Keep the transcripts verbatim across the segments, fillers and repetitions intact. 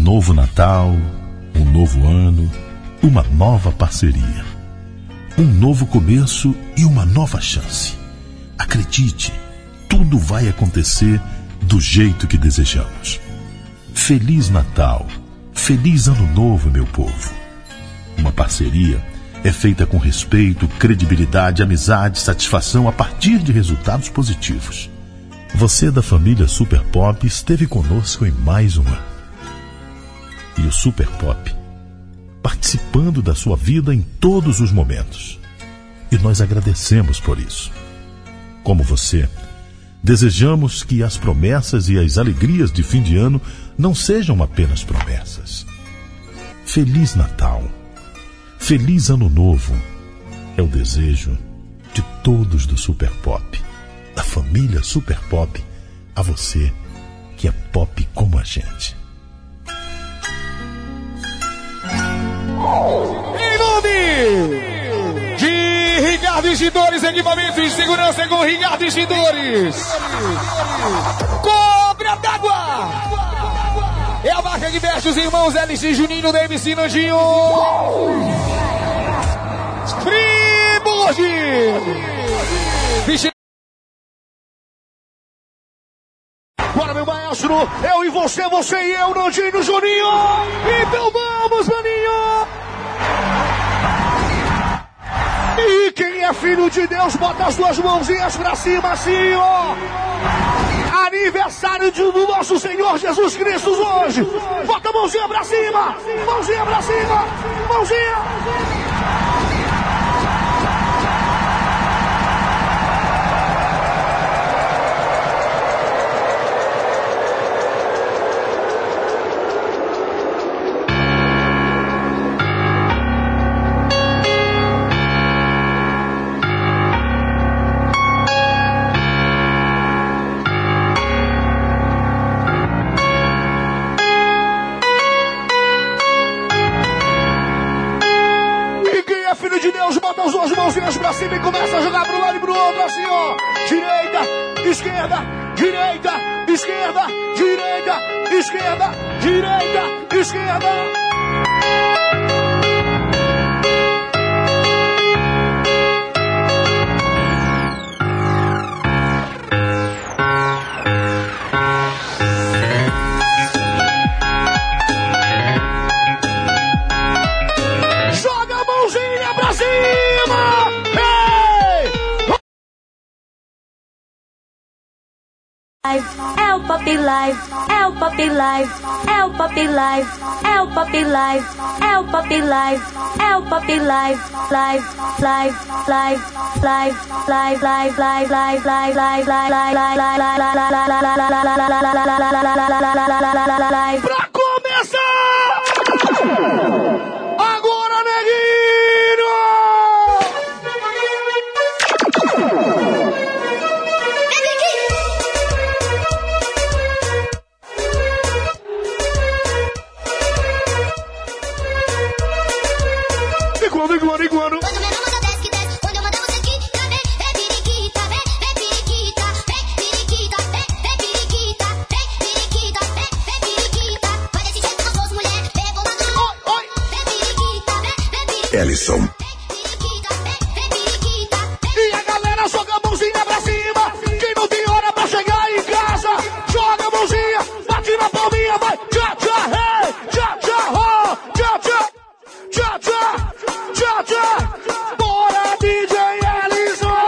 novo Natal, um novo ano, uma nova parceria. Um novo começo e uma nova chance. Acredite, tudo vai acontecer do jeito que desejamos. Feliz Natal, feliz Ano Novo, meu povo. Uma parceria é feita com respeito, credibilidade, amizade, satisfação a partir de resultados positivos. Você da família Super Pop esteve conosco em mais um ano. E o Super Pop, participando da sua vida em todos os momentos. E nós agradecemos por isso. Como você, desejamos que as promessas e as alegrias de fim de ano não sejam apenas promessas. Feliz Natal, feliz Ano Novo, é o desejo de todos do Super Pop, da família Super Pop, a você que é pop como a gente. Em nome de Ricardo Extintores, equipamentos de segurança com Ricardo Extintores. Cobra d'água é a marca que veste os irmãos L C Juninho, da M C Nandinho. Primordi. Bora, meu maestro, eu e você, você e eu, Nandinho, Juninho. Então vamos, maninho. E quem é filho de Deus, bota as duas mãozinhas pra cima, assim, ó. Aniversário do nosso Senhor Jesus Cristo hoje. Bota a mãozinha pra cima, mãozinha pra cima, mãozinha. As duas mãozinhas pra cima e começa a jogar pro lado e pro outro, assim, ó. Direita, esquerda, direita, esquerda, direita, esquerda, direita, esquerda. É o Pop Live, é o Pop Live, é o Pop Live, é o Pop Live, é o Pop Live, é o Pop Live, live, live, live, live, live, live, live, live, live, live, live, live. Pra começar! Agora, neguinho! Iguano, iguano, iguano. Quando meu nome desce, desce, quando eu mando você aqui, tá vem, vem periquita, vem, vem periquita, vem periquita, vem, vem periquita, vem periquita, vem, vem periquita. Vai desse jeito com as duas mulheres, vem bolando, oi, vem periquita, vem, vem periquita. Ellison. E a galera joga a mãozinha pra cima. Quem não tem hora pra chegar em casa, joga a mãozinha, bate na palminha, vai. Tchá, tchá, hey, tchá, tchá, ho, tchá, tchá, tchá, tchá. Tchá, tchá, bora D J Ellison.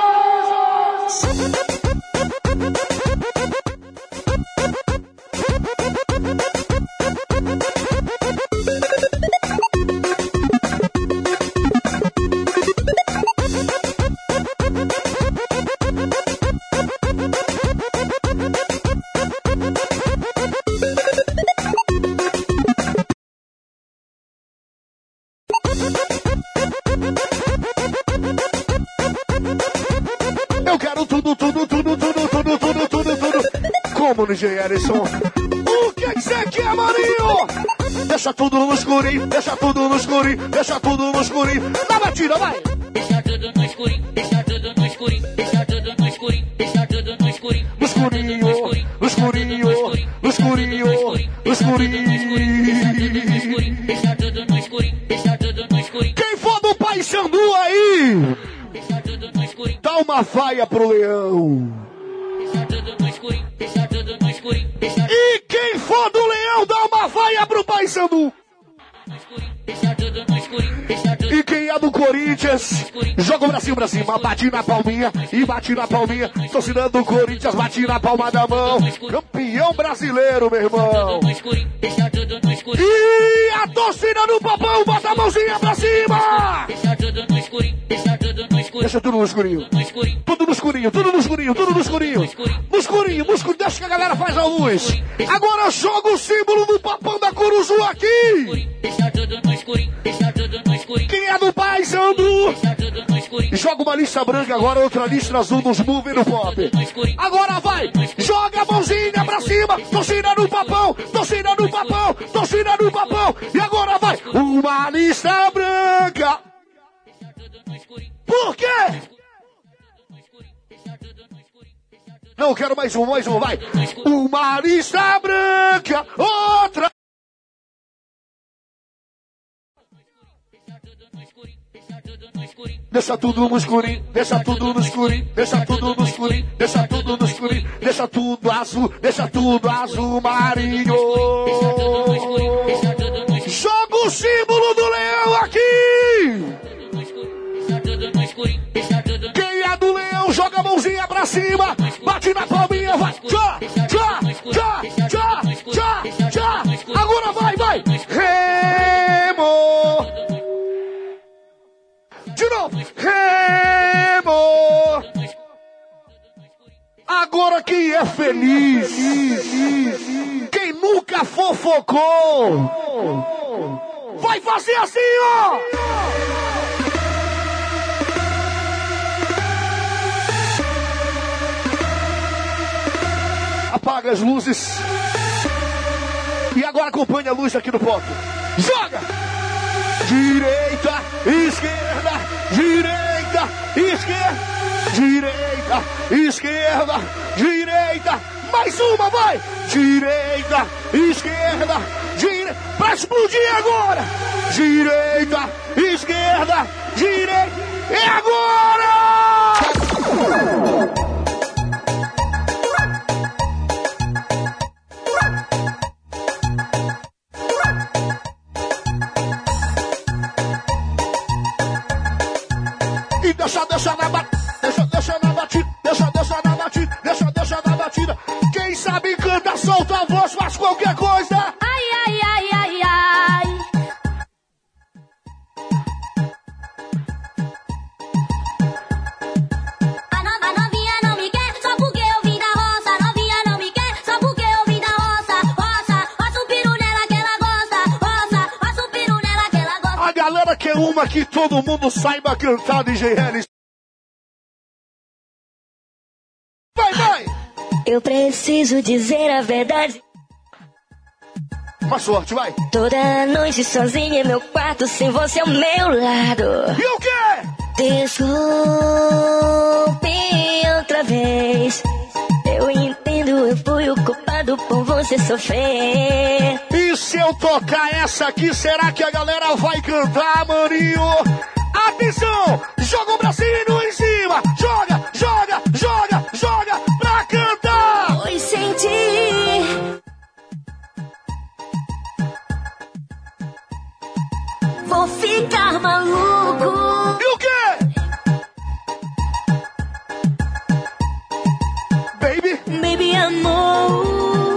Eu quero tudo, tudo, tudo, tudo, tudo, tudo, tudo, tudo. Como, D J Ellison? O que que você quer, maninho? Deixa tudo no escurinho, deixa tudo no escurinho, deixa tudo no escurinho. Dá batida, vai! Deixa tudo no escurinho, deixa tudo no escurinho, deixa tudo no escurinho, deixa tudo no escurinho. No escurinho, no escurinho, no escurinho, no escurinho, no escurinho. Dá uma faia pro Leão. Deixa tudo no escurinho, deixa tudo no escurinho, deixa E quem for do Leão, dá uma faia pro Paysandu. no escurinho, deixa tudo no escurinho, deixa tudo E quem é do Corinthians, joga o bracinho pra cima, bate na palminha e bate na palminha. Torcida do Corinthians, bate na palma da mão. Campeão brasileiro, meu irmão. no escurinho, deixa tudo no escurinho, E a torcida do Papão, bota a mãozinha pra cima. deixa tudo no escurinho, deixa tudo no escurinho, Deixa tudo no escurinho. no escurinho, Tudo no escurinho, tudo no escurinho, tudo no escurinho. No escurinho, no escurinho, deixa que a galera faz a luz. Agora joga o símbolo do Papão da Curuzu aqui. deixa tudo no escurinho, deixa tudo no escurinho, Quem é do Paysandu, deixa tudo no escurinho, joga uma lista branca agora, outra lista azul nos Move no Pop. no escurinho, Agora vai, joga a mãozinha pra cima, torcida do Papão, torcida do Papão, torcida do Papão. E agora vai, uma lista branca. deixa tudo no escurinho, Por quê? no escurinho, deixa tudo no escurinho, deixa tudo Não, quero mais um, mais um, vai. Uma lista branca, outra. no escurinho, deixa tudo no escurinho, Deixa tudo no escurinho, deixa tudo no escurinho, deixa tudo no escurinho, deixa tudo no escurinho, deixa tudo azul, deixa tudo azul marinho. Joga o símbolo do leão aqui. deixa tudo no escurinho, deixa tudo Quem é do leão, joga a mãozinha pra cima, bate na palminha, vai. Tchá, tchá, tchá, tchá, tchá, tchá. Agora vai, vai. Remo. De novo. Remo. Agora quem é feliz, quem nunca fofocou, vai fazer assim, ó. Apaga as luzes. E agora acompanha a luz aqui no ponto. Joga! Direita, esquerda, direita, esquerda, direita, esquerda, direita. Mais uma, vai! Direita, esquerda, direita. Pra explodir agora! Direita, esquerda, direita. É agora! E deixa, deixa na batida, deixa, deixa na batida, deixa, deixa na batida, deixa, deixa na batida. Quem sabe canta, solta a voz, faz qualquer coisa. Ai, ai, ai, ai, ai. A no- a novinha não me quer, só porque eu vim da roça. A novinha não me quer, só porque eu vim da roça. Roça, roça o peru nela que ela gosta. Roça, roça o peru nela que ela gosta. A galera quer uma que todo mundo saiba cantar, D J Ellis. Vai, vai! Eu preciso dizer a verdade. Mais forte, vai. Toda noite sozinha em meu quarto, sem você ao meu lado. E o quê? Desculpe outra vez. Eu entendo, eu fui o culpado por você sofrer. E se eu tocar essa aqui, será que a galera vai cantar, maninho? Atenção! Joga o bracinho em cima! Joga, joga, joga, joga pra cantar! Pois senti. Vou ficar maluco. E o quê? Baby, Baby, amor.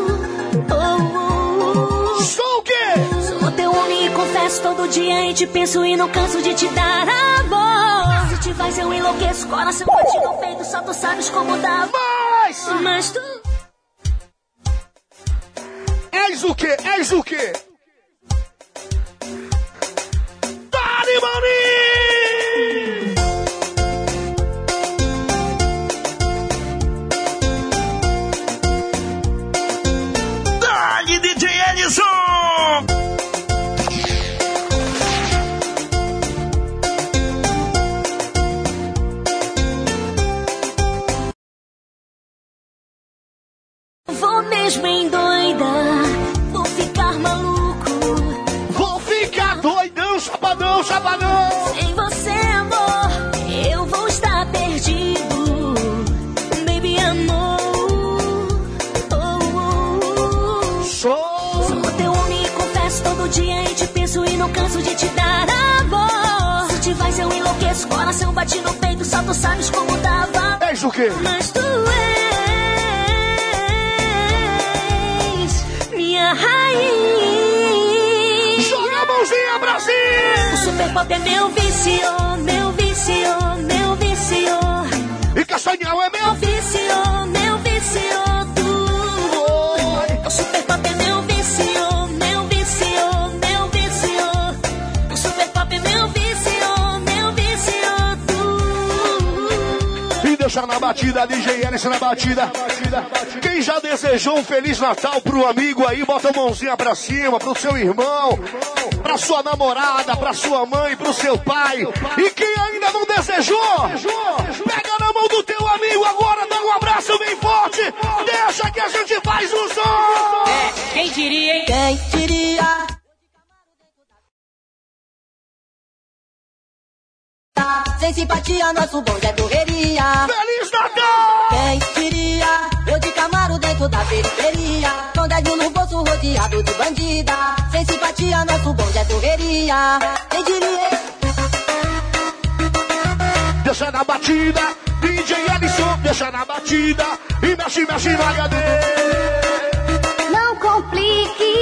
Oh, oh. sou o quê? Sou teu homem e confesso todo dia e te penso e não canso de te dar amor. Se te faz eu enlouqueço, coração bate no peito, só tu sabes como dá. Mas, Mas tu... és o quê? És o quê? Dale, maninho! Dale, D J Edson! Vou mesmo endoidar, vou ficar maluco. Vou ficar doidão, chapadão, chapadão! Sem você, amor, eu vou estar perdido. vez. Coração bate no peito, só tu sabes como dava. És o quê? Mas tu és minha raiz. Joga a mãozinha pra cima. O super pop é meu vício, meu vício, meu vício. E Castanhal é meu vício, meu vício, tu. O super pop é meu vício, meu vício, meu vício. O super pop é meu vício, meu vício, tu. E deixa na batida, D J Ellison na batida. Quem já desejou um Feliz Natal pro amigo aí, bota a mãozinha pra cima, pro seu irmão, pra sua namorada, pra sua mãe, pro seu pai. E quem ainda não desejou, pega na mão do teu amigo agora, dá um abraço bem forte. Deixa que a gente faz um som. É, quem diria, hein? Quem diria? Sem simpatia, nosso bonde é correria. Feliz Natal! Quem diria? Eu de Camaro dentro da periferia, com dez no bolso rodeado de bandida. Sem simpatia, nosso bonde é correria. Quem diria? Deixa na batida, D J Ellison, deixa na batida. E mexe, mexe no H D. Não complique.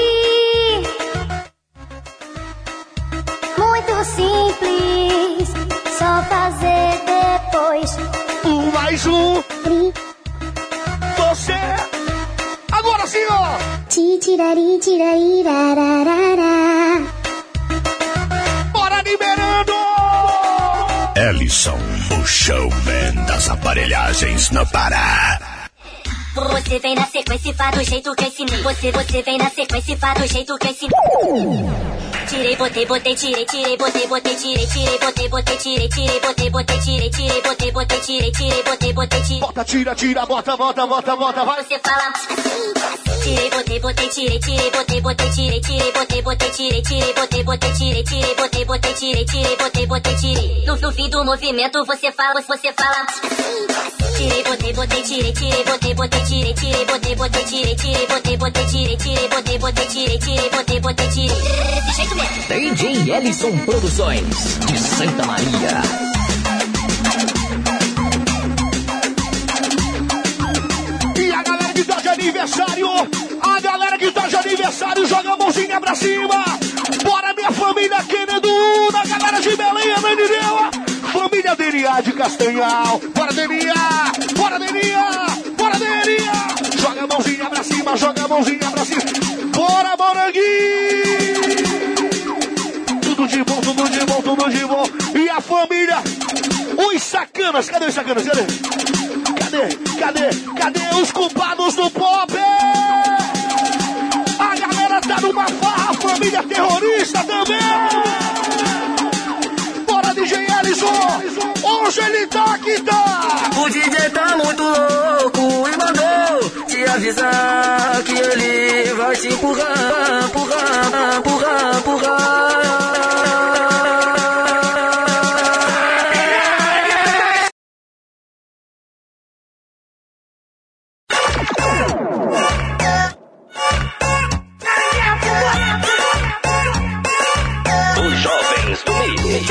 Muito simples. Só fazer depois. Um mais um. Você. Agora sim, ó. Ti tirari tirari rararara. Bora liberando. Ellison, o showman das aparelhagens no Pará. Você vem na sequência e faz do jeito que eu ensinei. Você, você vem na sequência e faz do jeito que eu ensinei. Tirei, botei, botei, tirei, tirei, botei, botei, tirei, tirei, botei, botei, tirei, tirei, botei, botei, tirei, tirei, botei, botei, tirei, tirei, botei, botei, tirei. Bota, tira, tira, bota, bota, bota, bota, vai. Você fala assim, tirei, botei, botei, tirei, tirei, botei, botei, tirei, tirei, botei, botei, tirei, tirei, botei, botei, tirei, tirei, botei, botei, tirei, tirei, botei, botei, tirei. No, no fim do movimento você fala, você fala assim, tirei, botei, botei, tirei, tirei, botei, botei, tirei, tirei, botei, botei, tirei, tirei, botei, botei, tirei, tirei, botei, botei, tirei, tirei, botei, botei, tirei. Desse jeito mesmo. D J Ellison Produções, de Santa Maria. E a galera que tá de aniversário, a galera que tá de aniversário, joga a mãozinha pra cima. Bora, minha família querendo una, galera de Belém, Ananindeua. Família Deriá de Castanhal. Bora, Deriá, bora, Deriá, bora, Deriá. Joga a mãozinha pra cima, joga a mãozinha pra cima. Bora, Moranguinho. Tudo de bom, tudo de bom, tudo de bom. E a família, os sacanas, cadê os sacanas, cadê? Cadê, cadê, cadê os culpados do pop? A galera tá numa farra, família terrorista também. Bora, D J Ellison, hoje ele tá aqui, tá. O D J tá muito louco e mandou te avisar que ele vai te empurrar, empurrar, empurrar, empurrar. Os jovens do meio.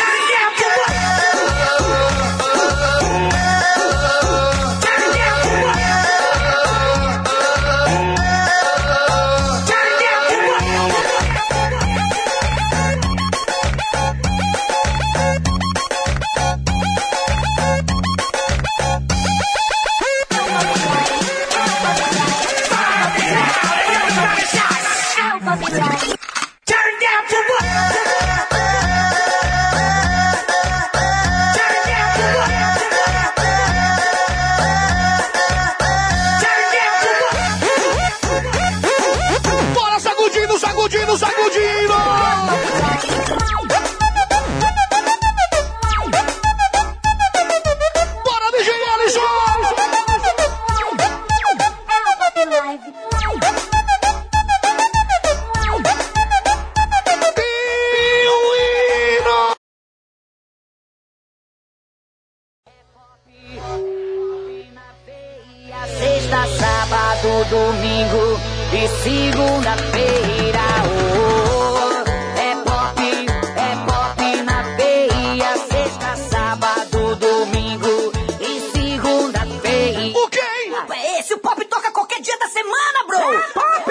Bora, sacudindo, sacudindo, sacudindo. Bora, D J Ellison. Sexta, sábado, domingo e segunda-feira. Oh, oh. É pop, é pop na veia. Sexta, sábado. assim. O quê, hein? Papo é esse? O Pop toca qualquer dia da semana, bro. Pop!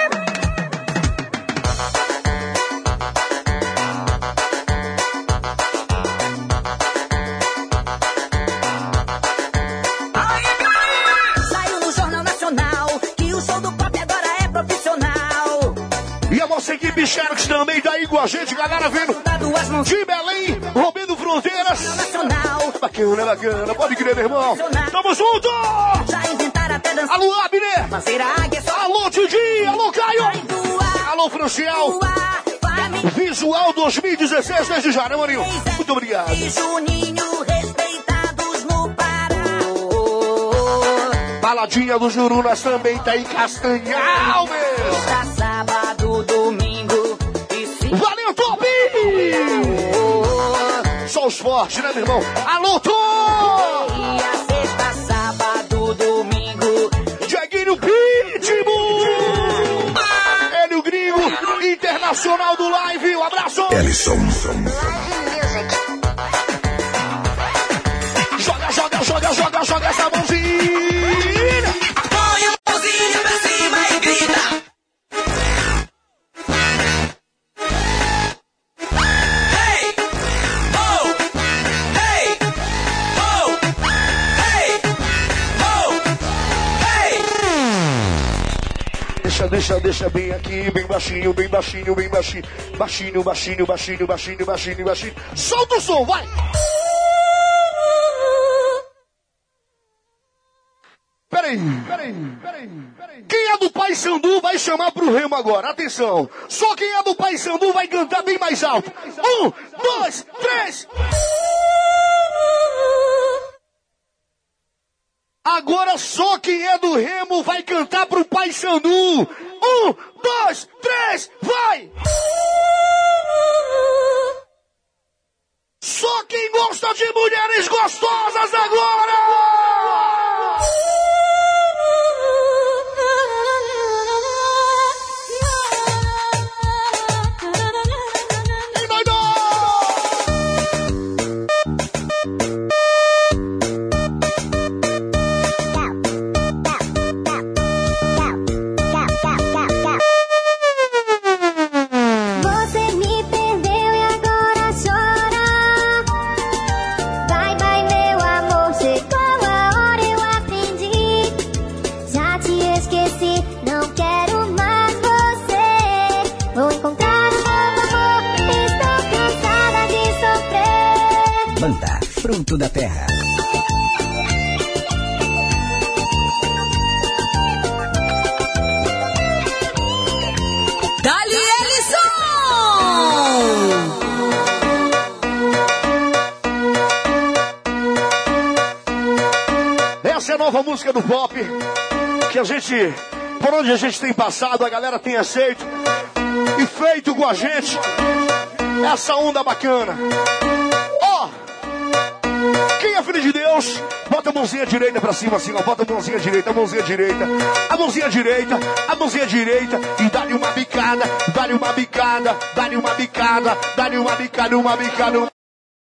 Saiu no Jornal Nacional que o show do Pop agora é profissional. E a nossa equipe Xerox também tá aí com a gente, galera, vendo de Belém, rompendo fronteiras. Nacional. Bacana, bacana, pode crer, meu irmão. Tamo junto! Já inventaram até dança. Alô, Abner! Parceira águia só. Alô, Didi! Alô, Caio! Voar, Alô, Franciel! voar, vai me Visual dois mil e dezesseis desde já, né, Maninho? Muito obrigado. e Juninho respeitados no Pará. Baladinha do Jurunas também tá em Castanhal, meu! Pra sábado, domingo e se... Valeu, Top! Só os fortes, né, meu irmão? Alô, Tom! E a sexta, sábado, domingo. Dieguinho Pitbull! Ele, o gringo, internacional do live. Um abraço! Ellison. Joga, joga, joga, joga, joga essa mãozinha! Põe a mãozinha pra cima e grita. Hey! Oh! Hey! Oh! Hey! Oh! Hey! Deixa, deixa, deixa bem aqui, bem baixinho, bem baixinho, bem baixinho. Baixinho, baixinho, baixinho, baixinho, baixinho, baixinho. Solta o som, vai! Peraí, peraí, peraí, peraí. Quem é do Paysandu vai chamar pro Remo agora, atenção. Só quem é do Paysandu vai cantar bem mais alto. Um, dois, três. Agora só quem é do Remo vai cantar pro Paysandu. Um, dois, três, vai! Só quem gosta de mulheres gostosas agora! E doidou! Você me perdeu e agora chora. Vai, vai, meu amor, chegou a hora, eu aprendi. Já te esqueci, não quero mais você. Vou encontrar um novo amor, estou cansada de sofrer. Banda Fruto da Terra. Dali Ellison! Essa é a nova música do pop, que a gente, por onde a gente tem passado, a galera tem aceito e feito com a gente essa onda bacana. Ó, quem é filho de Deus, bota a mãozinha direita pra cima assim, ó, bota a mãozinha direita, a mãozinha direita, a mãozinha direita, a mãozinha direita e dá-lhe uma bicada, dá-lhe uma bicada, dá-lhe uma bicada, dá-lhe uma bicada, uma bicada, uma...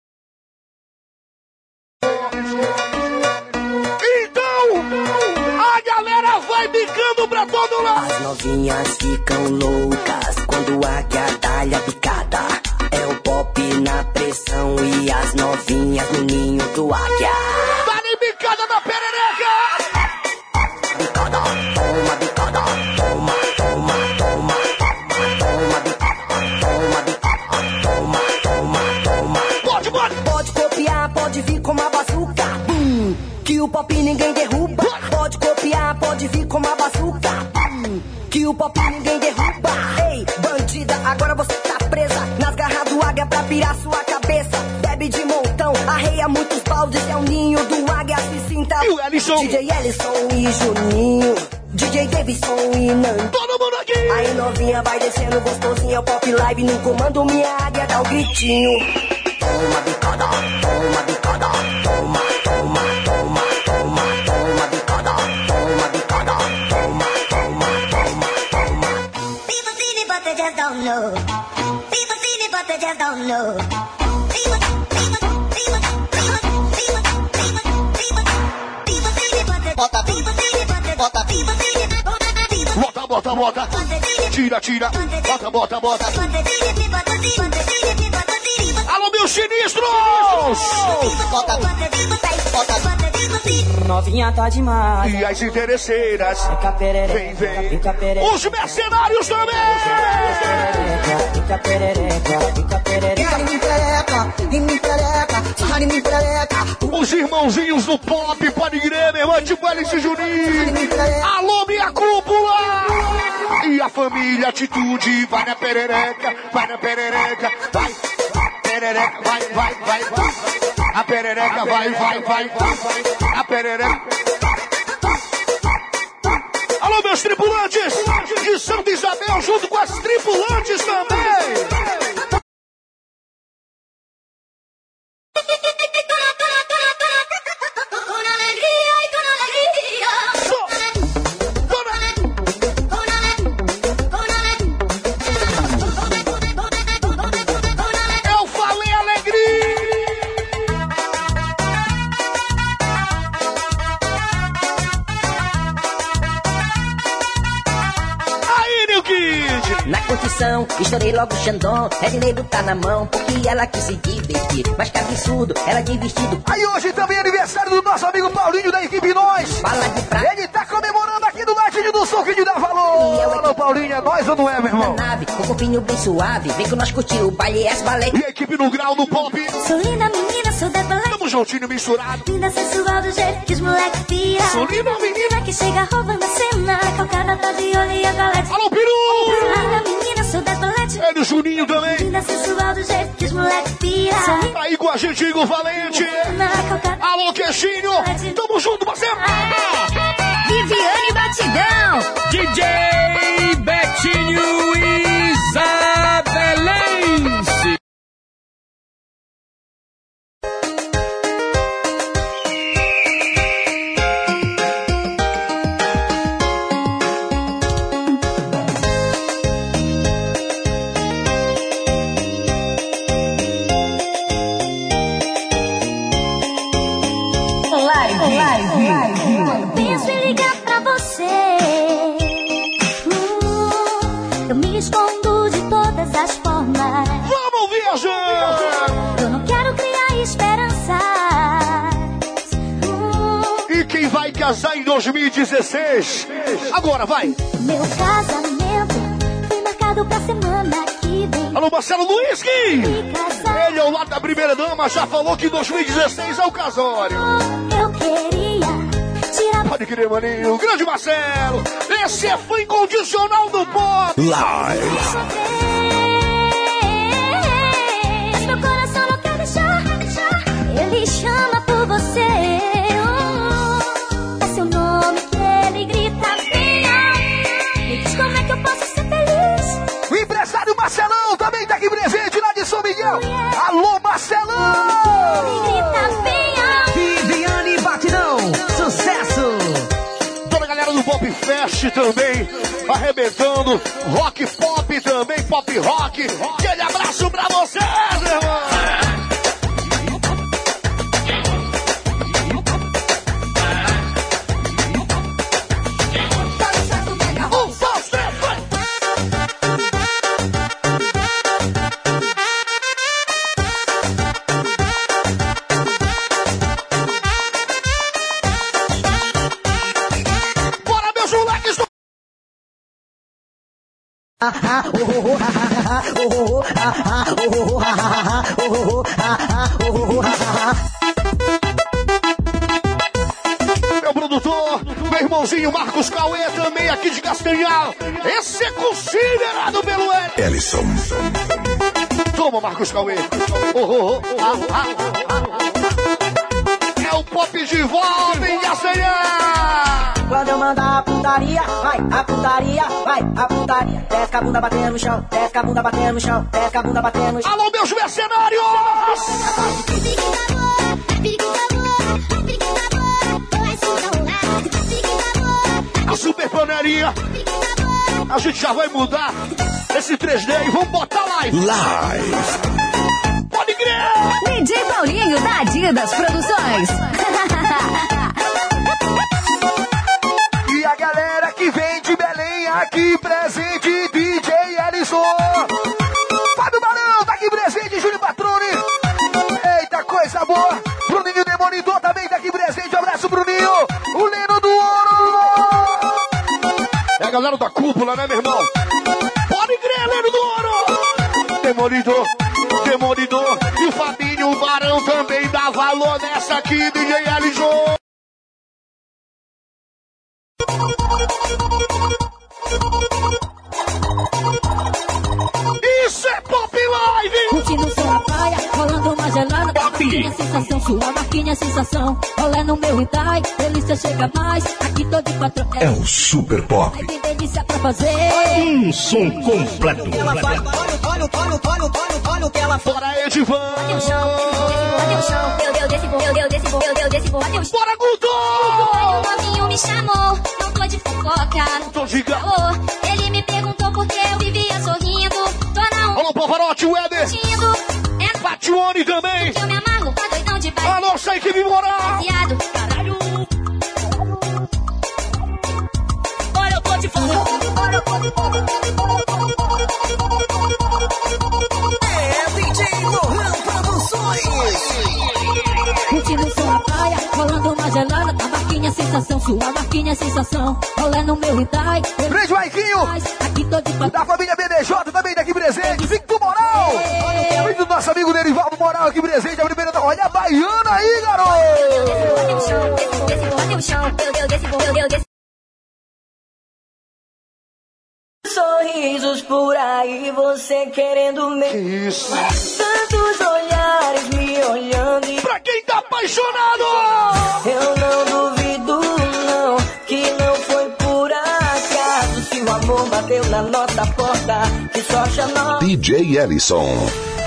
Vai bicando pra todo lado. As novinhas ficam loucas quando a águia dá-lhe a picada. É o Pop na pressão e as novinhas no ninho do águia. Dá-lhe bicada na perereca. Bicada, toma bicada, toma, toma, toma, toma bicada, toma bicada, toma, toma, toma. Pode, pode. Pode copiar, pode vir com uma bazuca. Bum, que o Pop ninguém derruba. Pode copiar, pode vir com uma bazuca. Hum, que o Pop ninguém derruba. Ei, bandida, agora você tá presa nas garras do águia pra pirar sua cabeça. Bebe de montão, arreia muitos baldes. É o ninho do águia, se sinta. E o Ellison? D J Ellison e Juninho, D J Davidson e Nando. Todo mundo aqui. Aí novinha vai descendo gostosinha. O Pop Live no comando, minha águia dá o gritinho. Toma bicada, toma bicada, toma, toma, toma, toma, toma bicada, toma bicada, toma, toma, toma, toma. People see me but they just don't know. People see me but they just don't know. People, people, people, people, people, people, people, people see me but they bota. Tira, tira. Bota, bota, bota. Alô, meus sinistros! Bota, bota. Novinha tá demais. E as interesseiras. Fica perereca, Vem, vem. fica perereca. Os mercenários também! Fica perereca, fica perereca. Em mim perereca, em mim perereca, sarra em mim perereca. Os irmãozinhos do pop, pode crer, meu irmão, tipo Alice Juninho. Alô, minha cúpula! E a família Atitude, vai na perereca, vai na perereca, vai. Perereca, vai, vai, vai, vai. A perereca vai, vai, vai, vai. A perereca. Alô, meus tripulantes de Santa Isabel, junto com as tripulantes também. Na curtição, estourei logo o Xandão. Edneiro tá na mão, porque ela quis se divertir. Mas que absurdo, ela de vestido. Aí hoje também é aniversário do nosso amigo Paulinho da equipe Nós. Bala de prata. Ele tá comemorando aqui do ladinho do som que te dá valor. Alô, Paulinho, é nós ou não é, meu irmão? Na nave, com o corpinho bem suave. Vem com nós curtir o baile, as balé. E a equipe no grau do pop. Sou linda menina, sou da balé. Tamo juntinho misturado. Linda sensual do jeito que os moleques pira. Sou linda menina que chega roubando a cena. Calcada tá de olho e a galete. Alô, Peru! Linda menina, sou da balete. É do Juninho também. Linda sensual do jeito que os moleques pira. Tá aí com a gente, Igor Valente. Alô, Queixinho. Tamo junto, parceiro. Viviane Batidão. D J Betinho Isabelense. Penso em ligar pra você. Hum, eu me escondo de todas as formas. Vamos viajar! Eu não quero criar esperanças. Hum, E quem vai casar em dois mil e dezesseis? Agora vai! meu casamento foi marcado pra semana que vem. Alô, Marcelo Luiski! E casar Ele ao lado da primeira dama já falou que dois mil e dezesseis é o casório. eu queria tirar. Pode crer, maninho. Grande Marcelo. Esse é fã incondicional do pop. Live. Mas meu coração não quer deixar. Ele chama por você. Oh, é seu nome que ele grita bem alto. Me diz como é que eu posso ser feliz. O empresário Marcelão também tá aqui presente lá de São Miguel. Alô, Marcelão. Ele grita bem alto. Viviane Batidão, sucesso! Toda a galera do Pop Fest também arrebentando. Rock Pop também, Pop Rock. Aquele abraço pra vocês, meu irmão. Um, dois, três, vai. Bora, meus moleques do... Meu produtor, meu irmãozinho Marcos Cauê também aqui de Castanhal. Esse é considerado pelo L. Ellison. Toma, Marcos Cauê. Oh, oh, oh, ah, ah, ah. É o pop de volta em Castanhal. Quando eu mandar a putaria, vai, a putaria, vai, a putaria. Desce a bunda batendo no chão, desce a bunda batendo no chão, desce a bunda batendo no chão. Alô, meus mercenários! A super panelinha. A gente já vai mudar esse três D e vamos botar live. Live. Pode crer! D J Paulinho da Adidas Produções. E a galera que vem de Belém aqui presente. galera da cúpula, né, meu irmão? Pode crer, Leno do Ouro! Demolidor, Demolidor e o Fabinho, o Barão também dá valor nessa aqui, D J Ellison. Isso é Pop Live! Curtindo som na praia, rolando uma gelada. Marquinha sensação, sua marquinha sensação. Olé no meu Itai, delícia chega mais. Aqui tô de quatro. É o Super Pop. Aí tem delícia pra fazer. Um som completo. Ela faz, olha, olha, olha, olha, olha, olha o que ela faz. Bora, Edivan! Bate o chão, bate o chão. Meu Deus, desse meu Deus, desse meu Deus, desse bate o chão. Bora, Guto! Aí o novinho me chamou, não tô de fofoca. Não tô de gato. Oh, ele me perguntou por que eu vivia sorrindo. Tô na Alô, Pavarotti, o Éder! É Patione também! que eu me amarro, tá doidão de A nossa equipe moral! baseado. Caralho. Olha, eu tô de fofoca. Olha, eu tô de fofoca. É D J Lohan Produções. Curtindo som na praia, rolando uma gelada. A marquinha sensação, sua marquinha sensação. Olé no meu Itai. Grande Maiquinho! Aqui tô de quatro. Da família B D J também daqui presente, Victor Moral! Vem do nosso amigo Derivaldo Moral aqui presente, a primeira da... Olha a baiana aí, garoto! Bate o chão, desse bate o chão. Meu Deus, desse meu Deus, desse. Sorrisos por aí, você querendo me... Que isso? Tantos olhares me olhando e... Pra quem tá apaixonado! Eu não duvido, não, que não foi por acaso. Se o amor bateu na nossa porta, que só chamou... D J Ellison.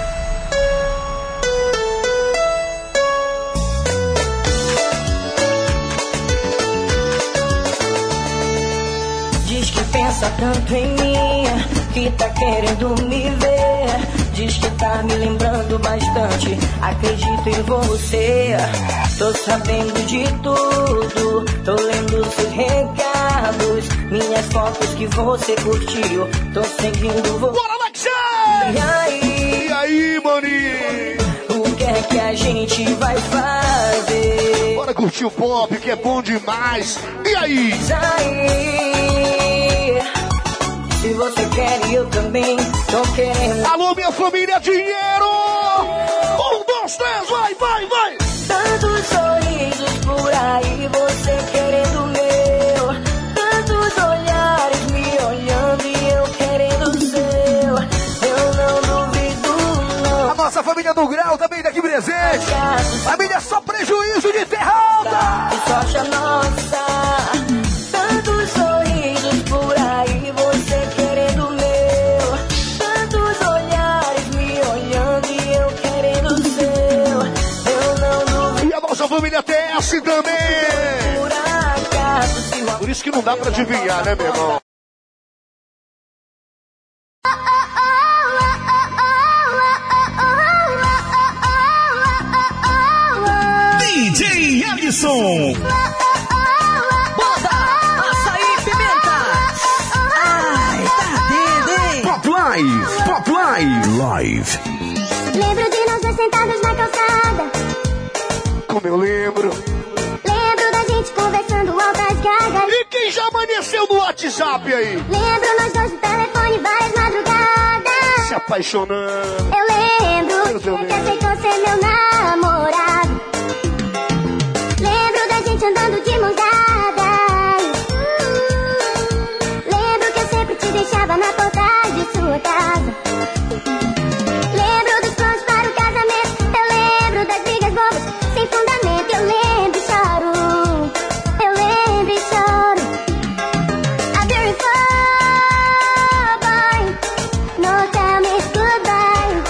Diz que pensa tanto em mim, que tá querendo me ver. Diz que tá me lembrando bastante, acredito em você. Tô sabendo de tudo, tô lendo seus recados, minhas fotos que você curtiu, tô seguindo você. Bora, Alexandre! E aí? E aí, maninho? O que é que a gente vai fazer? Bora curtir o pop, que é bom demais. E aí? Diz aí, se você quer, eu também tô querendo. Alô, minha família, dinheiro! Um, dois, três, vai, vai, vai! Tantos sorrisos por aí, você querendo o meu. Tantos olhares me olhando e eu querendo o seu. Eu não duvido, não. A nossa família do Grau também daqui presente. Família só prejuízo de terra alta. Que sorte a nossa. Tantos sorrisos por aí, você querendo o meu. Tantos olhares me olhando e eu querendo o seu. Eu não duvido. E a nossa família T S também. Por acaso, se o Por isso que não dá pra adivinhar, né, meu irmão? D J Ellison. Bota açaí e pimenta. Ai, tá doido, hein? Pop Live. Pop Live. Live. Lembro de nós dois sentados na calçada. Como eu lembro. Lembro da gente conversando altas gargalhadas. E quem já amanheceu no WhatsApp aí? Lembro nós dois no telefone várias madrugadas. Se apaixonando. Eu lembro Eu que também. aceitou ser meu namorado. Lembro da gente andando de mãos dadas. Lembro que eu sempre te deixava na porta de sua casa. Lembro dos planos para o casamento. Eu lembro das brigas bobas sem fundamento. Eu lembro e choro. Eu lembro e choro. A beautiful boy. No tell me goodbye.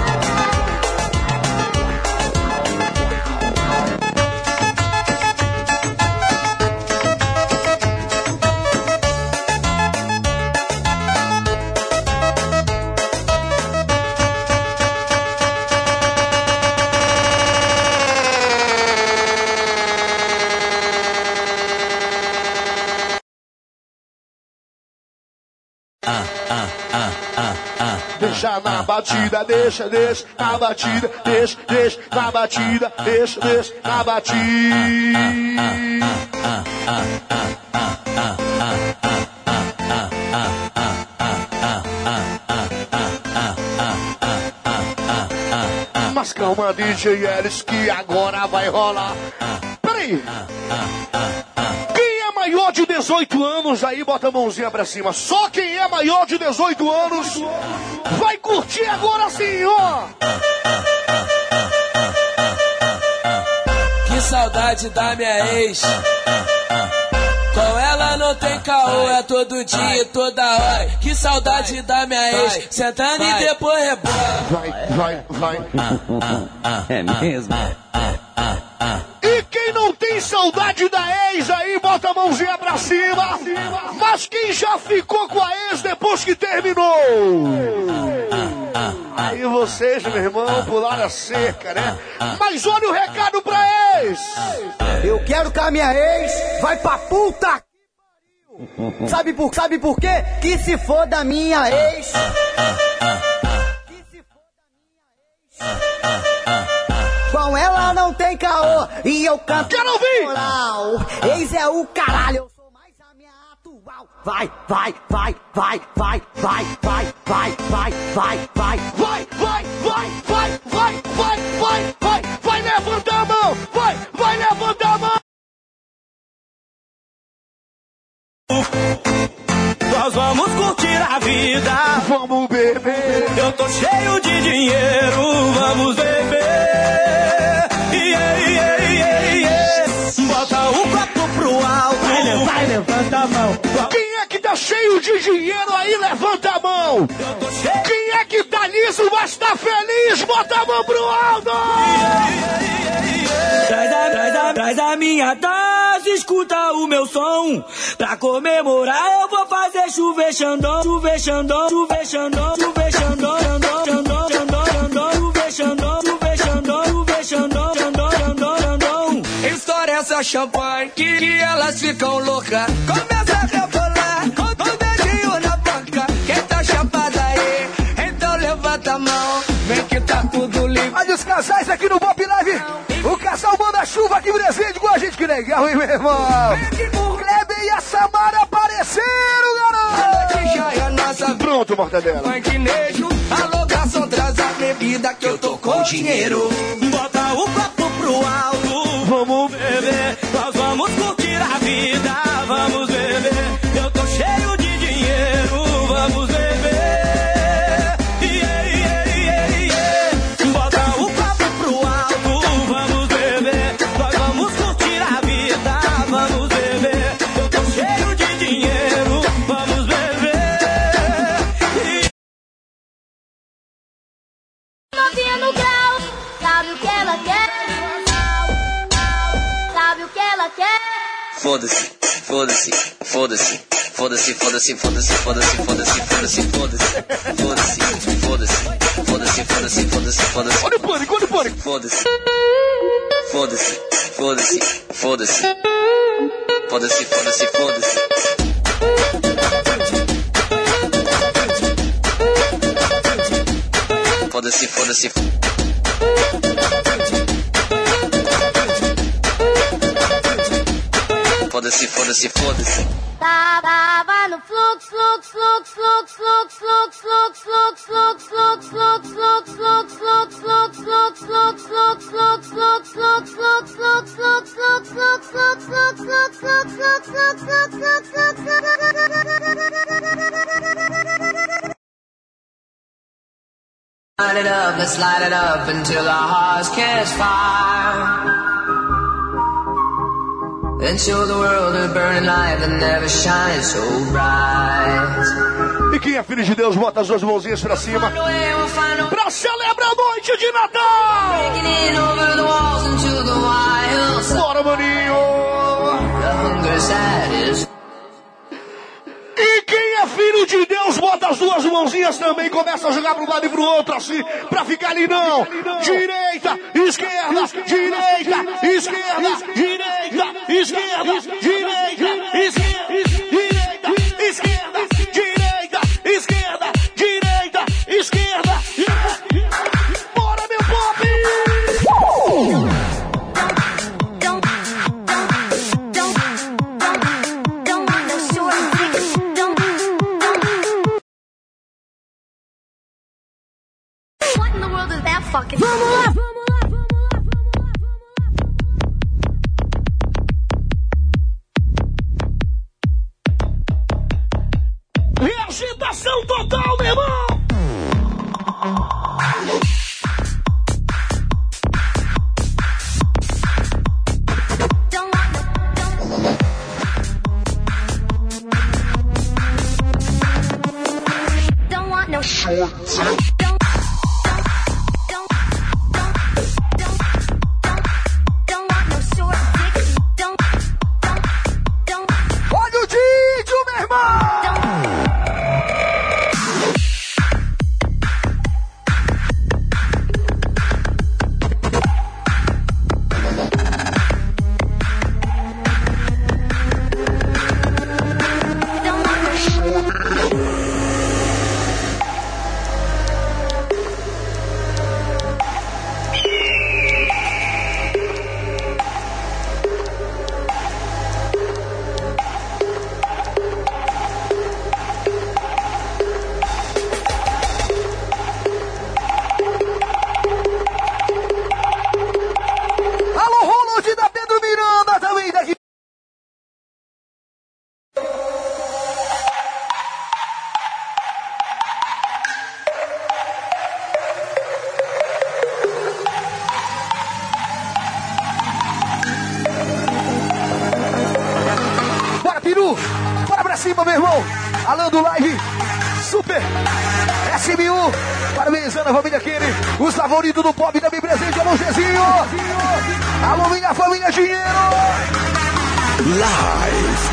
Deixa na batida, deixa, deixa na batida, deixa, deixa na batida, deixa, deixa na batida. calma, D J Ellis, que agora vai rolar. Peraí. Quem é maior de dezoito anos aí, bota a mãozinha pra cima. Só quem é maior de dezoito anos vai curtir agora sim, ó. Que saudade da minha ex. Com ela não tem caô, é todo dia e toda hora. Que saudade da minha ex, sentando e depois rebola. Vai, vai, vai. É mesmo? E quem não tem saudade da ex aí, bota a mãozinha pra cima. Mas quem já ficou com a ex depois que terminou? Aí vocês, meu irmão, pularam a cerca, né? Mas olha o recado pra ex. Eu quero que a minha ex vai pra puta que pariu. Sabe por, sabe por quê? Que se for da minha ex. Que se for da minha ex. Com ela não tem caô. E eu canto. Quero ouvir! Moral. Ex é o caralho. Eu sou mais a minha atual. Vai, vai, vai, vai, vai, vai, vai, vai, vai, vai, vai. Vai, vai, vai, vai, vai, vai, vai, vai. Vai, levanta a mão. Vai, vai, levanta a mão. Nós vamos curtir a vida. Vamos beber. Eu tô cheio de dinheiro. Vamos beber. Yeah, yeah, yeah, yeah. Bota o copo pro alto. Vai, vai, levanta a mão. Quem é que tá cheio de dinheiro aí? Levanta a mão. Quem é que tá liso, mas tá feliz? Bota a mão pro alto. Yeah, yeah, yeah, yeah. Traz a, traz a, traz a minha taça, escuta o meu som. Pra comemorar eu vou fazer chover xandão, chover xandão, chover xandão, chover xandão, xandão, xandão, xandão, xandão, chover xandão, chover xandão, chover xandão, xandão, xandão, xandão. Estoura essa champanhe que, que elas ficam loucas. Começa a rebolar com, com o dedinho na boca. Quem tá chapada aí, então levanta a mão. Vem que tá tudo limpo. Olha os casais aqui no Pop Live. O casal Manda-Chuva aqui presente com a gente. Que legal, hein, meu irmão? O Kleber e a Samara apareceram, garoto. Já é a nossa. Pronto, Mortadela. Banquinejo, alô garçom, traz a bebida que eu tô com dinheiro. Bota o copo pro alto. Vamos beber, nós vamos curtir a vida. Vamos beber, eu tô cheio de dinheiro. Vamos beber. Yeah, yeah, yeah, yeah. Bota o copo pro alto. Vamos beber, nós vamos curtir a vida. Vamos beber, eu tô cheio de dinheiro. Vamos beber. Novinha no grau, sabe o que ela quer? Sabe o que ela quer? Foda-se, foda-se, foda-se, foda-se, foda-se, foda-se, foda-se, foda-se, foda-se, foda-se, foda-se, foda-se, foda-se, foda-se, foda-se, foda-se. Olha o pânico, olha o pânico. Foda-se, foda-se, foda-se, foda-se, foda-se, foda-se, foda-se. Foda-se, foda-se. Foda-se, foda-se, foda-se. Tava no fluxo, fluxo, fluxo, fluxo, fluxo, fluxo, fluxo, fluxo, fluxo, fluxo, fluxo, fluxo, Light it up, let's light it up until our hearts catch fire. And show the world a burning light that never shines so bright. E quem é filho de Deus, bota as duas mãozinhas pra cima pra celebrar a noite de Natal. Bora, maninho. E quem é filho de Deus, bota as duas mãozinhas também, começa a jogar pro lado e pro outro assim, pra ficar lindão. Direita, esquerda, direita, esquerda, direita, esquerda, direita, esquerda, direita, esquerda, direita, esquerda, direita, esquerda. Bora, meu pop! Vamos lá, vamos Agitação total, meu irmão. Don't want no shorts. Olha o Didio, meu irmão! Alô do Live, Super, S M U, parabenizando a família Kenny, os favoritos do pop também presente, alô Gezinho, alô minha família Dinheiro. Live,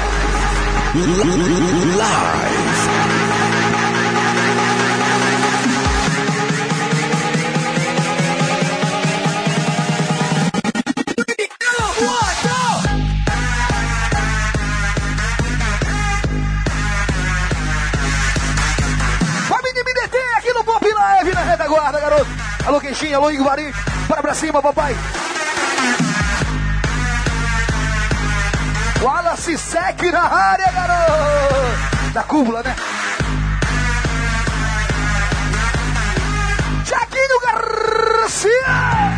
live. Guarda, garoto. Alô, Queixinha, alô, Iguari. Bora pra cima, papai. Wallace Sec na área, garoto. Da cúpula, né? Jaquinho Garcia.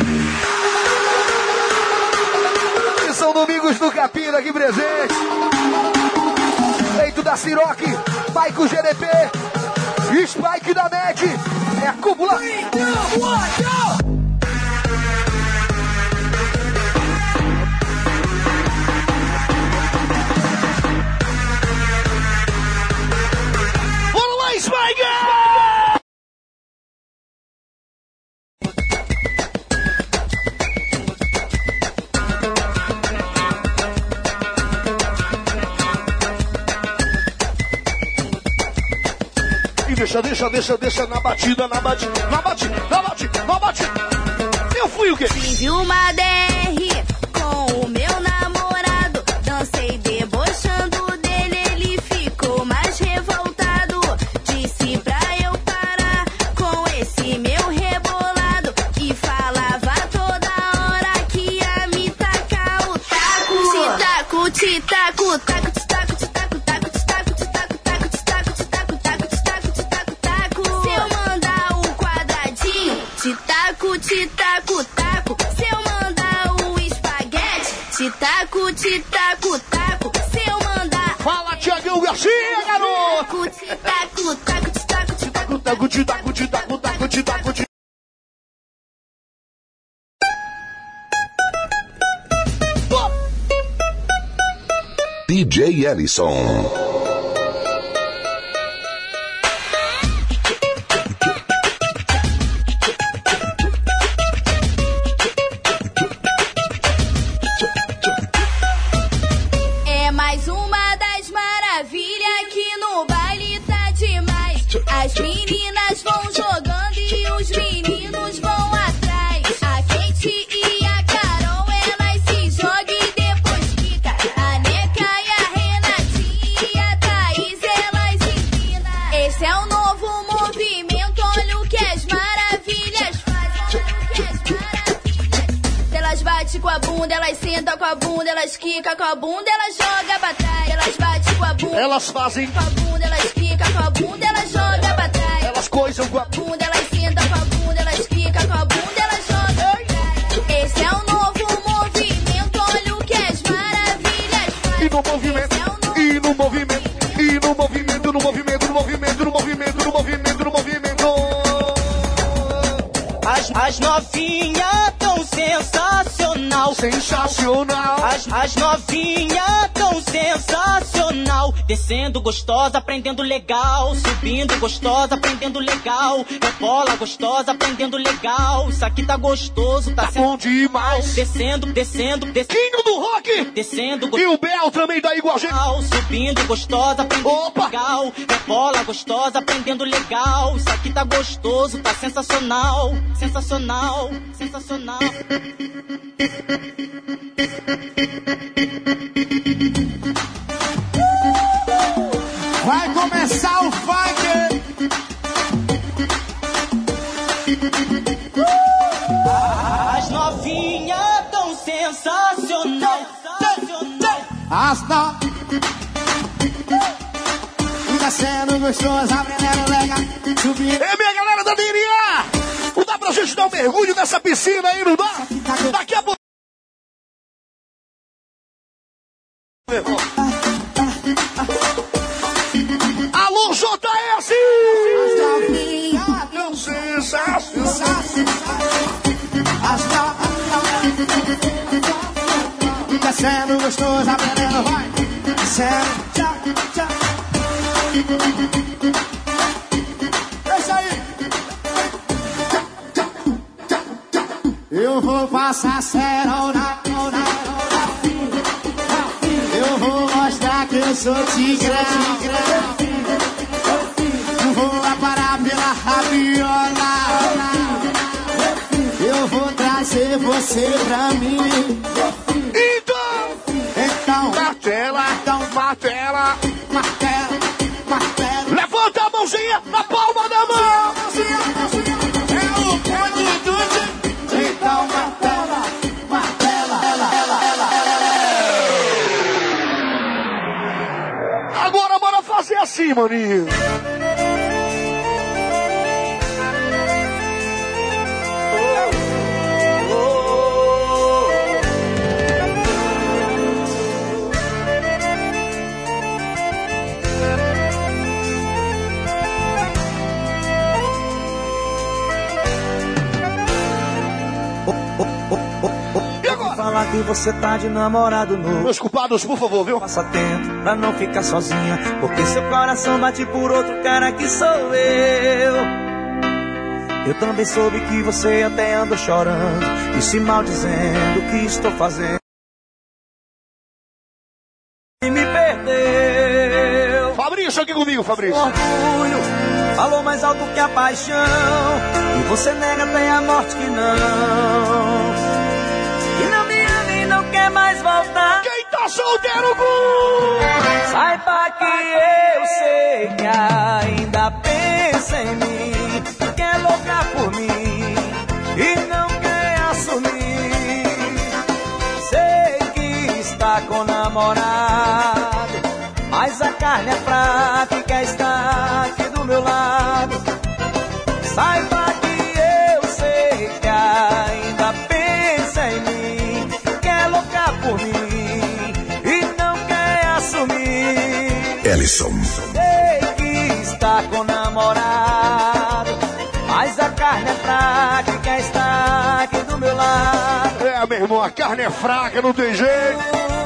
E são Domingos do Capina aqui presente. Leito da Ciroc, Paico G D P. Spike da N E T, é a cúpula. Bora lá, Spike! Deixa, deixa, deixa, deixa na batida, na batida, na batida, na batida, na batida. Eu fui o quê? Tive uma D R com o meu namorado. Dancei debochando dele, ele ficou mais revoltado. Disse pra eu parar com esse meu rebolado. E falava toda hora que ia me tacar o taco. Te taco, te taco, taco, te taco, te taco, taco, te taco, te taco, taco, te taco, te taco, taco, te taco, te taco, taco. Se eu mandar o quadradinho, te taco, te taco, taco. Se eu mandar o espaguete, te taco, te taco, taco. Se eu mandar. Fala, Tiaguinho Garcia, garoto! Te taco, taco, te taco, te taco, taco, te taco, te taco, taco, te taco, te D J Ellison. É mais uma das maravilhas que no baile tá demais. As meninas vão jogando e os meninos vão atrás. A Kate e a Carol, elas se jogam e depois fica. A Neca e a Renatinha e a Thaís, elas empinam. Esse é o novo movimento, olha o que as maravilhas fazem. Olha o que as maravilhas. Elas batem com a bunda, elas sentam com a bunda, elas quicam com a bunda, elas jogam pra trás. Elas batem com a bunda, elas fazem com a bunda, elas quicam com a bunda, elas jogam pra trás. Elas coisam com a bunda, elas sentam com a bunda, elas quicam com a bunda, elas jogam pra trás. Esse é o novo movimento, olha o que as maravilhas fazem. E no movimento, e no movimento, e no movimento, no movimento, no movimento. As novinhas tão sensacional. Sensacional. As, as novinhas tão sensacional. Descendo gostosa, aprendendo legal. Subindo gostosa, aprendendo legal. Rebola gostosa, aprendendo legal. Isso aqui tá gostoso, tá, tá bom demais. Descendo, descendo, descendo. Quinho do rock. Descendo gostosa. E o Bel também tá igual a gente. Subindo gostosa, aprendendo Opa. legal. Rebola gostosa, aprendendo legal. Isso aqui tá gostoso, tá sensacional. Sensacional, sensacional. Vai começar o funk. As novinhas tão sensacional. As no... E descendo gostoso, aprendendo legal. Subindo. Ei, minha galera da Diria! Não dá pra gente dar um mergulho nessa piscina aí, não dá? Daqui a pouco. Alô, J S! As novinhas tão sensacional. As novinhas descendo gostoso, aprendendo, vai. Descendo, tchau, tchau. É isso aí. Eu vou passar cerona, eu vou mostrar que eu sou tigrão. Não vou parar pela rabiola. Eu vou trazer você pra mim. Então, então, martela, então, martela, martela, martela. Levanta a mãozinha na palma da mão. É o ponto do dia. Então, martela, martela, ela, ela, ela, ela. Agora bora fazer assim, maninho. Falar que você tá de namorado novo. Meus culpados, por favor, viu? Faça tempo pra não ficar sozinha, porque seu coração bate por outro cara que sou eu. Eu também soube que você até andou chorando e se maldizendo o que estou fazendo. E me perdeu. Fabrício, aqui comigo, Fabrício. O orgulho falou mais alto que a paixão, e você nega até a morte que não. Mais voltar. Quem tá solteiro, Gu? Saiba que eu sei que ainda pensa em mim, quer louca por mim e não quer assumir. Sei que está com namorado, mas a carne é fraca e quer estar aqui do meu lado. Saiba que eu sei que ainda pensa em mim, por mim e não quer assumir. Ellison. Sei que está com namorado, mas a carne é fraca e quer estar aqui do meu lado. É, meu irmão, a carne é fraca, não tem jeito.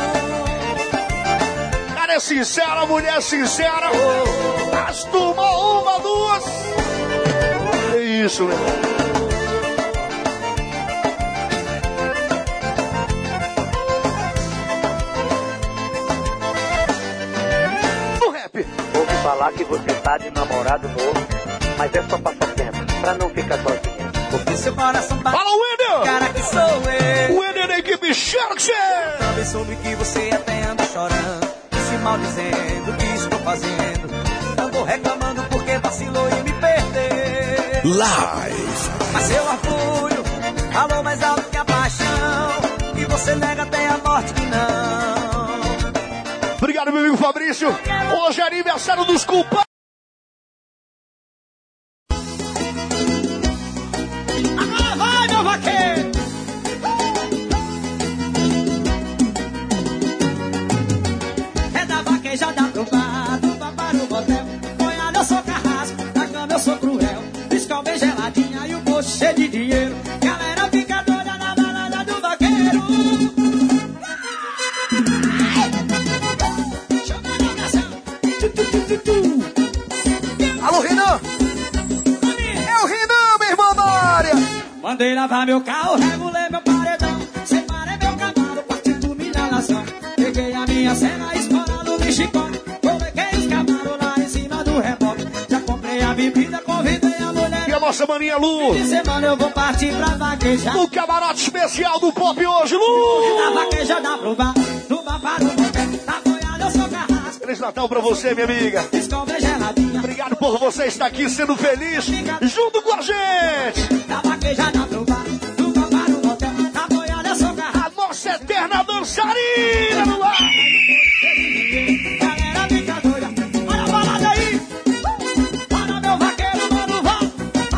Cara é sincera, mulher sincera. Mas tomou uma, duas. É isso, meu irmão. Ouvi falar que você tá de namorado novo, mas é só passar tempo pra não ficar sozinha, porque seu coração tá... Fala, Wender! Cara que sou eu. Wender da equipe Sharks! Também soube que você até anda chorando, se maldizendo o que estou fazendo. Ando reclamando porque vacilou e me perdeu. Live. Mas seu orgulho falou mais alto que a paixão, e você nega até a morte que não. Obrigado, meu amigo Fabrício. Hoje é aniversário dos culpados. Agora vai, meu vaqueiro! É da vaquejada pro bar, do bar para o motel. Boiada eu sou carrasco, na cama eu sou cruel. Piscal bem geladinha e o bolso cheio de dinheiro. Alô, Renan! É o Renan, meu irmão da área! Mandei lavar meu carro, regulei meu paredão. Separei meu cavalo, parti do mineração. Peguei a minha cena, escorado no chicote. Coloquei os cavalos lá em cima do reboque. Já comprei a bebida, convidei a mulher. E a nossa maninha Lu! Fim de semana eu vou partir pra vaquejar. O camarote especial do Pop hoje, Lu! Na vaqueja dá pro bar, do bar para o motel. Na boiada eu sou carrasco. Feliz Natal pra você, minha amiga! Descobre geladinha. Obrigado por você estar aqui sendo feliz junto com a gente! Na vaqueja dá pro bar, do bar para o motel. Na boiada eu sou carrasco. A nossa eterna dançarina no ar! Galera fica doida, olha a balada aí. Olha meu vaqueiro, mano, vai.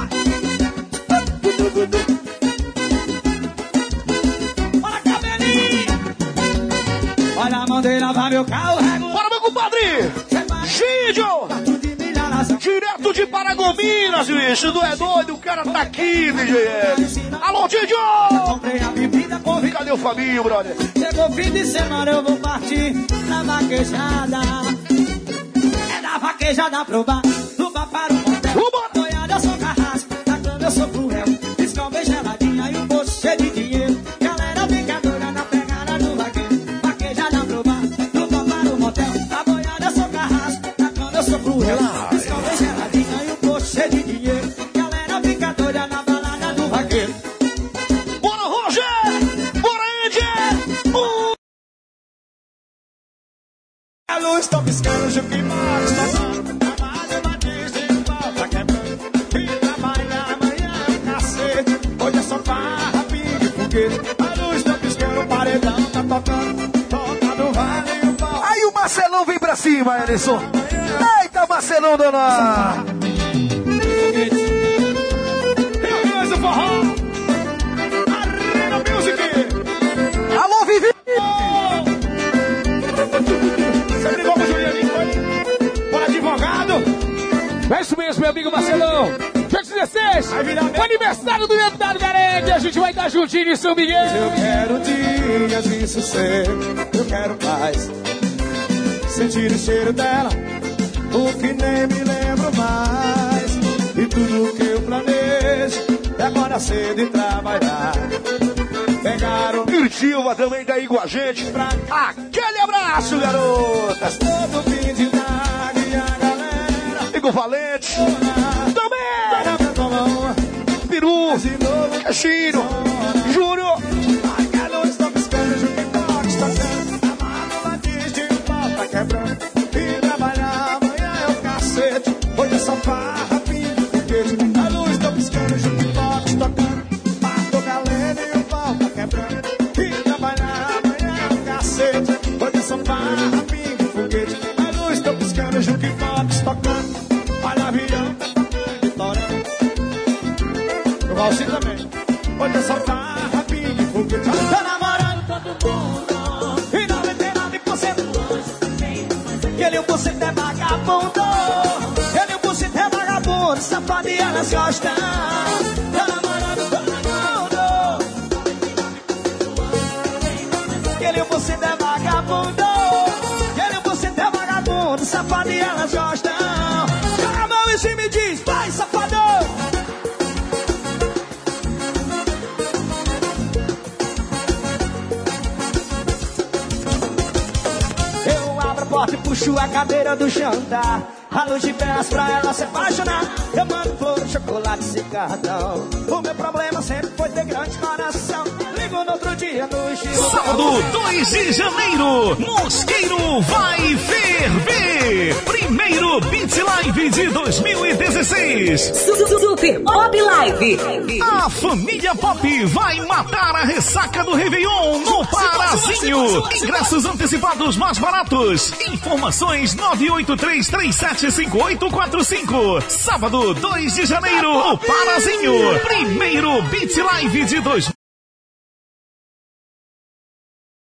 Olha a cabelinha. Olha a mão dele lavar meu carro, rego. Bora, meu compadre! Gídio! Direto de Paragominas, bicho! Não é doido? O cara tá aqui, D J L! Alô, Gídio! Comprei a bebida, convidei. Cadê o Fabinho, brother? Chegou fim de semana, eu vou partir na vaquejada. É da vaquejada pro bar, do bar para o motel. Boiada eu sou carrasco, na cama eu sou cruel. Descalvei geladinha e um bolso cheio de dinheiro. Galera fica doida na pegada do vaqueiro. Vaquejada pro bar, do bar para o motel. Na boiada eu sou carrasco, na cama eu sou cruel. Descalvei geladinha e um bolso cheio de dinheiro. Galera fica doida na balada do vaqueiro. Bora, Roger! Bora, Andy! Uh! A luz tá piscando, o Juque Max tá dando. A malha batiz de pau tá quebrando. E trabalha amanhã é um cacete. Hoje é só farra, pingue, foguete. A luz tá piscando, o paredão tá tocando. Toca no vale e o pau. Aí o Marcelão vem pra cima, Ellison. Eita, Marcelão, dona! Eu conheço o forró. Arena Music. Alô, Vivi! Você brigou com o Julianinho, foi? Bora, advogado. É isso mesmo, meu amigo Marcelão. Dia dezesseis, o aniversário do deputado Garete. A gente vai estar juntinho em São Miguel. Eu quero dias de sossego, eu quero paz. Sentir o cheiro dela, o que nem me lembro mais. E tudo que eu planejo é agora cedo e trabalhar. Pegaram Curitiba também tá aí com a gente. Aquele abraço, garotas. todo fim de tarde e a galera. Igor Valente. Também. Peru. Caxino. Júnior. A luz tá piscando, Juque Box tocando. A mala diz de um pau tá quebrando. E trabalhar amanhã é o cacete. Hoje é só farra, pinto, foguete. A luz tá piscando, Juque Box tocando. Mato galera e o pau tá quebrando. E trabalhar amanhã é o cacete. Hoje é só farra, pinto, foguete. A luz tá piscando, Juque Box tocando. Olha o avião, estourando. O Valci também. Hoje é só farra, pingue, foguete. Tá namorando todo mundo. E noventa e nove por cento. Ele um por cento é vagabundo. Ele um por cento é vagabundo. Safado e elas gostam. Tá namorando todo mundo. Ele um por cento é vagabundo. Ele um por cento é vagabundo. Safado e elas gostam. Joga a mão em cima e diz: vai, safadão. E puxo a cadeira do jantar. A luz de velas pra ela se apaixonar. Eu mando flor, chocolate e cartão. O meu problema sempre foi ter grande coração. Ligo no outro dia no estilo. Sábado, dois de janeiro, Mosqueiro vai ferver. Primeiro Beat Live de dois mil e dezesseis. Super Pop Live. A família Pop vai matar a ressaca do Réveillon no Parazinho. Ingressos antecipados mais baratos. Informações nove oito três três sete cinco oito quatro cinco. Sábado, dois de janeiro, o Parazinho. Primeiro Beat Live de dois mil